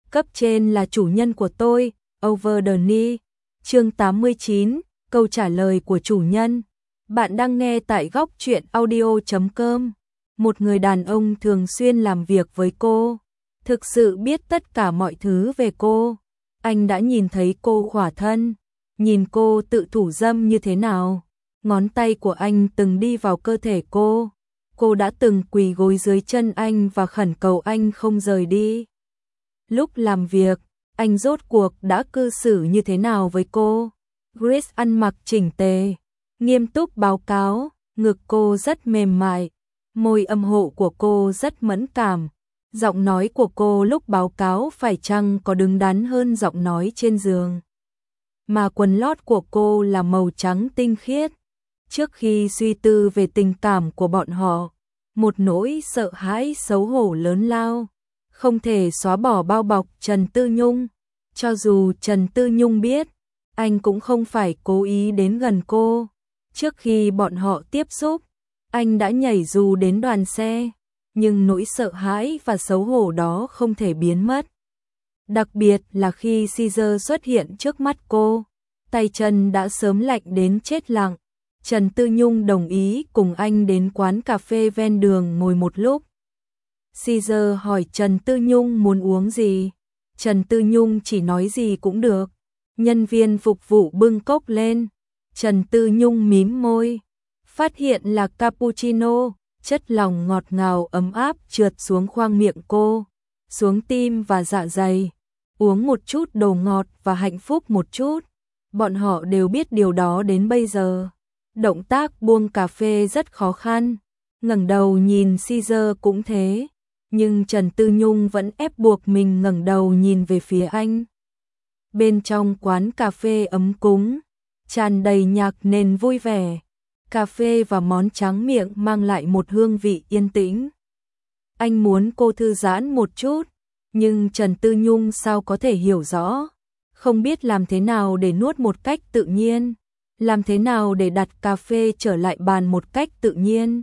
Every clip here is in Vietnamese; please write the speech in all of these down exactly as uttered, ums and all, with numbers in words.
Cấp trên là chủ nhân của tôi, over the knee. Chương tám mươi chín, câu trả lời của chủ nhân. Bạn đang nghe tại góc truyện audio chấm com. Một người đàn ông thường xuyên làm việc với cô, thực sự biết tất cả mọi thứ về cô. Anh đã nhìn thấy cô khỏa thân, nhìn cô tự thủ dâm như thế nào. Ngón tay của anh từng đi vào cơ thể cô. Cô đã từng quỳ gối dưới chân anh và khẩn cầu anh không rời đi. Lúc làm việc, anh rốt cuộc đã cư xử như thế nào với cô? Grace ăn mặc chỉnh tề, nghiêm túc báo cáo, ngực cô rất mềm mại, môi âm hộ của cô rất mẫn cảm. Giọng nói của cô lúc báo cáo phải chăng có đứng đắn hơn giọng nói trên giường. Mà quần lót của cô là màu trắng tinh khiết. Trước khi suy tư về tình cảm của bọn họ, một nỗi sợ hãi xấu hổ lớn lao, không thể xóa bỏ bao bọc Trần Tư Nhung. Cho dù Trần Tư Nhung biết, anh cũng không phải cố ý đến gần cô. Trước khi bọn họ tiếp xúc, anh đã nhảy dù đến đoàn xe, nhưng nỗi sợ hãi và xấu hổ đó không thể biến mất. Đặc biệt là khi Caesar xuất hiện trước mắt cô, tay chân đã sớm lạnh đến chết lặng. Trần Tư Nhung đồng ý cùng anh đến quán cà phê ven đường ngồi một lúc. Caesar hỏi Trần Tư Nhung muốn uống gì. Trần Tư Nhung chỉ nói gì cũng được. Nhân viên phục vụ bưng cốc lên. Trần Tư Nhung mím môi, phát hiện là cappuccino, chất lỏng ngọt ngào ấm áp trượt xuống khoang miệng cô, xuống tim và dạ dày. Uống một chút đồ ngọt và hạnh phúc một chút. Bọn họ đều biết điều đó đến bây giờ. Động tác buông cà phê rất khó khăn. Ngẩng đầu nhìn Caesar cũng thế, nhưng Trần Tư Nhung vẫn ép buộc mình ngẩng đầu nhìn về phía anh. Bên trong quán cà phê ấm cúng, tràn đầy nhạc nền vui vẻ, cà phê và món tráng miệng mang lại một hương vị yên tĩnh. Anh muốn cô thư giãn một chút, nhưng Trần Tư Nhung sao có thể hiểu rõ, không biết làm thế nào để nuốt một cách tự nhiên, làm thế nào để đặt cà phê trở lại bàn một cách tự nhiên,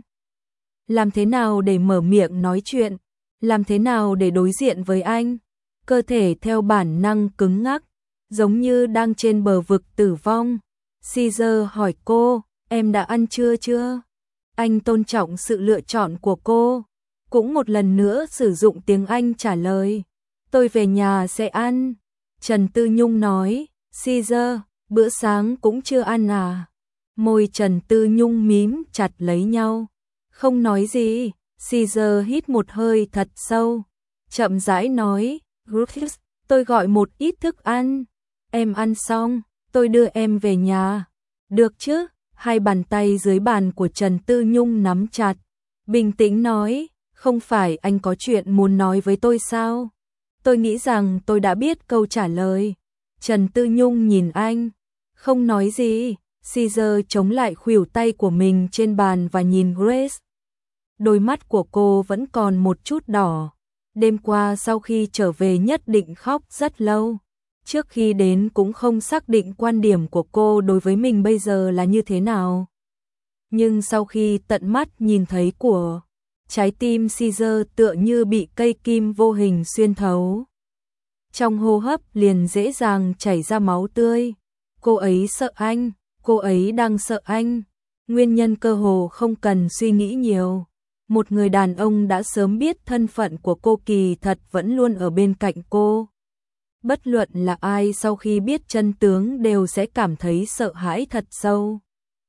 làm thế nào để mở miệng nói chuyện, làm thế nào để đối diện với anh. Cơ thể theo bản năng cứng ngắc, giống như đang trên bờ vực tử vong. Caesar hỏi cô, em đã ăn trưa chưa? Anh tôn trọng sự lựa chọn của cô, cũng một lần nữa sử dụng tiếng Anh trả lời. Tôi về nhà sẽ ăn. Trần Tư Nhung nói, Caesar, bữa sáng cũng chưa ăn à? Môi Trần Tư Nhung mím chặt lấy nhau, không nói gì. Caesar hít một hơi thật sâu, chậm rãi nói, tôi gọi một ít thức ăn. Em ăn xong, tôi đưa em về nhà. Được chứ? Hai bàn tay dưới bàn của Trần Tư Nhung nắm chặt, bình tĩnh nói, không phải anh có chuyện muốn nói với tôi sao? Tôi nghĩ rằng tôi đã biết câu trả lời. Trần Tư Nhung nhìn anh, không nói gì. Caesar chống lại khuỷu tay của mình trên bàn và nhìn Grace. Đôi mắt của cô vẫn còn một chút đỏ. Đêm qua sau khi trở về nhất định khóc rất lâu. Trước khi đến cũng không xác định quan điểm của cô đối với mình bây giờ là như thế nào. Nhưng sau khi tận mắt nhìn thấy của, trái tim Caesar tựa như bị cây kim vô hình xuyên thấu. Trong hô hấp liền dễ dàng chảy ra máu tươi. Cô ấy sợ anh, cô ấy đang sợ anh. Nguyên nhân cơ hồ không cần suy nghĩ nhiều. Một người đàn ông đã sớm biết thân phận của cô kỳ thật vẫn luôn ở bên cạnh cô. Bất luận là ai sau khi biết chân tướng đều sẽ cảm thấy sợ hãi thật sâu.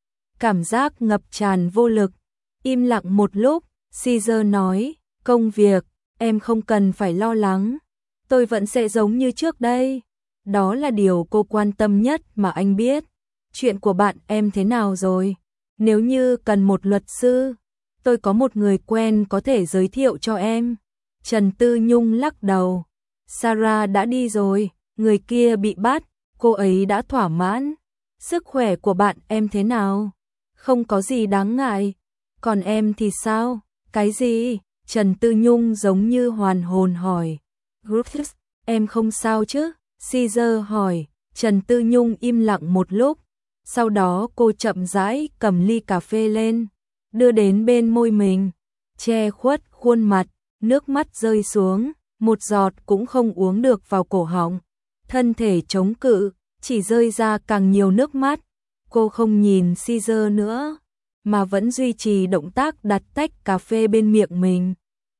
Cảm giác ngập tràn vô lực. Im lặng một lúc, Caesar nói, công việc, em không cần phải lo lắng. Tôi vẫn sẽ giống như trước đây. Đó là điều cô quan tâm nhất mà anh biết. Chuyện của bạn em thế nào rồi? Nếu như cần một luật sư, tôi có một người quen có thể giới thiệu cho em. Trần Tư Nhung lắc đầu. Sarah đã đi rồi, người kia bị bắt, cô ấy đã thỏa mãn. Sức khỏe của bạn em thế nào? Không có gì đáng ngại. Còn em thì sao? Cái gì? Trần Tư Nhung giống như hoàn hồn hỏi. Griffiths, em không sao chứ? Caesar hỏi. Trần Tư Nhung im lặng một lúc. Sau đó cô chậm rãi cầm ly cà phê lên, đưa đến bên môi mình, che khuất khuôn mặt, nước mắt rơi xuống. một giọt cũng không uống được vào cổ họng. Thân thể chống cự, chỉ rơi ra càng nhiều nước mắt. Cô không nhìn Caesar nữa, mà vẫn duy trì động tác đặt tách cà phê bên miệng mình.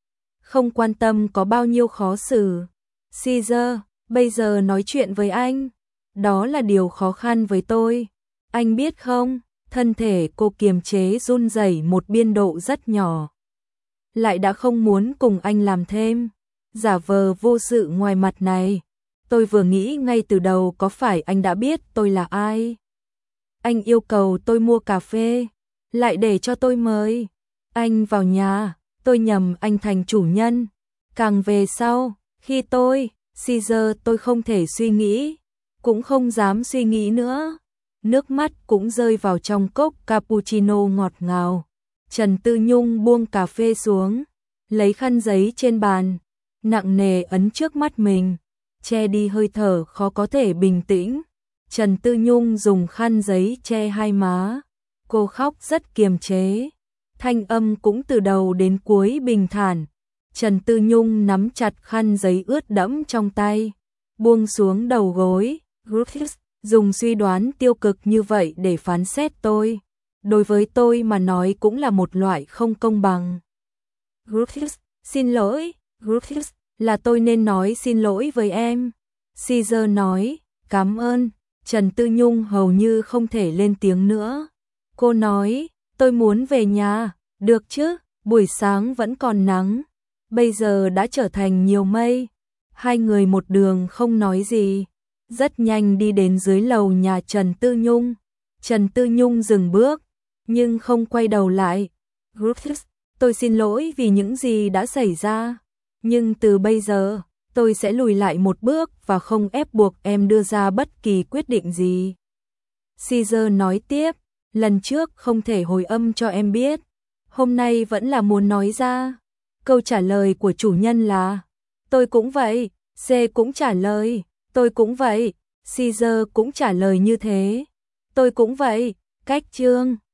Không quan tâm có bao nhiêu khó xử. Caesar, bây giờ nói chuyện với anh, đó là điều khó khăn với tôi. Anh biết không, thân thể cô kiềm chế run rẩy một biên độ rất nhỏ. Lại đã không muốn cùng anh làm thêm. Giả vờ vô sự ngoài mặt này. Tôi vừa nghĩ ngay từ đầu có phải anh đã biết tôi là ai. Anh yêu cầu tôi mua cà phê, lại để cho tôi mời anh vào nhà, tôi nhầm anh thành chủ nhân. Càng về sau, khi tôi, Caesar tôi không thể suy nghĩ, cũng không dám suy nghĩ nữa. Nước mắt cũng rơi vào trong cốc cappuccino ngọt ngào. Trần Tư Nhung buông cà phê xuống, lấy khăn giấy trên bàn, nặng nề ấn trước mắt mình, che đi hơi thở khó có thể bình tĩnh. Trần Tư Nhung dùng khăn giấy che hai má, cô khóc rất kiềm chế, thanh âm cũng từ đầu đến cuối bình thản. Trần Tư Nhung nắm chặt khăn giấy ướt đẫm trong tay, buông xuống đầu gối. Griffiths dùng suy đoán tiêu cực như vậy để phán xét tôi, đối với tôi mà nói cũng là một loại không công bằng. Griffiths, xin lỗi, Griffiths, là tôi nên nói xin lỗi với em. Caesar nói, cảm ơn. Trần Tư Nhung hầu như không thể lên tiếng nữa. Cô nói, tôi muốn về nhà, được chứ, buổi sáng vẫn còn nắng, bây giờ đã trở thành nhiều mây. Hai người một đường không nói gì, rất nhanh đi đến dưới lầu nhà Trần Tư Nhung. Trần Tư Nhung dừng bước, nhưng không quay đầu lại. Griffiths, tôi xin lỗi vì những gì đã xảy ra, nhưng từ bây giờ, tôi sẽ lùi lại một bước và không ép buộc em đưa ra bất kỳ quyết định gì. Caesar nói tiếp, lần trước không thể hồi âm cho em biết, hôm nay vẫn là muốn nói ra. Câu trả lời của chủ nhân là, tôi cũng vậy. C cũng trả lời, tôi cũng vậy. Caesar cũng trả lời như thế, tôi cũng vậy. Cách chương